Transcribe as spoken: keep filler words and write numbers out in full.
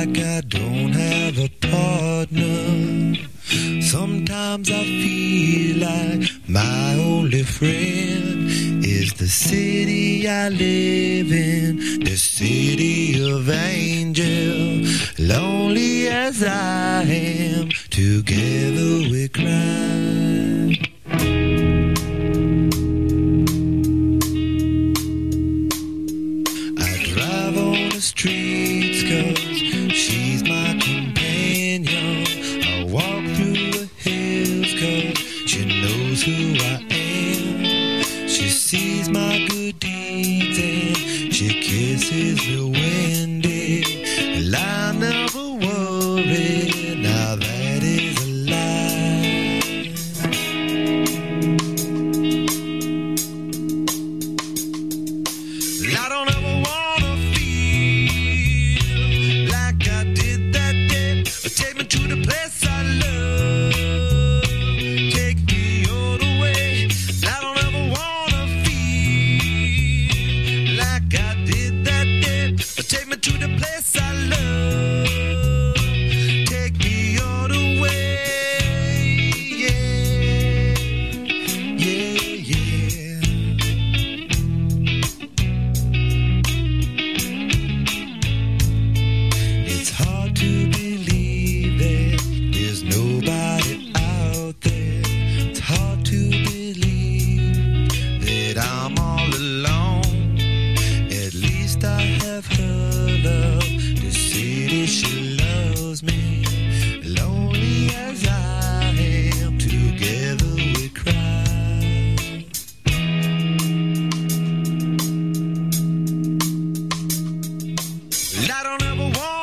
like I don't have a partner. Sometimes I feel like my only friend is the city I live in, the city of angel. Lonely as I am, together we cry. I drive on the streets 'cause she's my companion. I walk through the hills 'cause she knows who I am. She sees my good deeds and she kisses me when day. And I never worry, now that is a lie. I don't ever wanna feel like I did that day. Take me to the place I love. Take me all the way. I don't ever wanna feel like I did that day. Take me to the place I love. Take me all the way. Yeah, yeah, yeah. It's hard to believe that there's nobody out there. It's hard to believe that I'm all alone. At least I have her love. The city, she loves me. Lonely as I am, together we cry. I don't ever want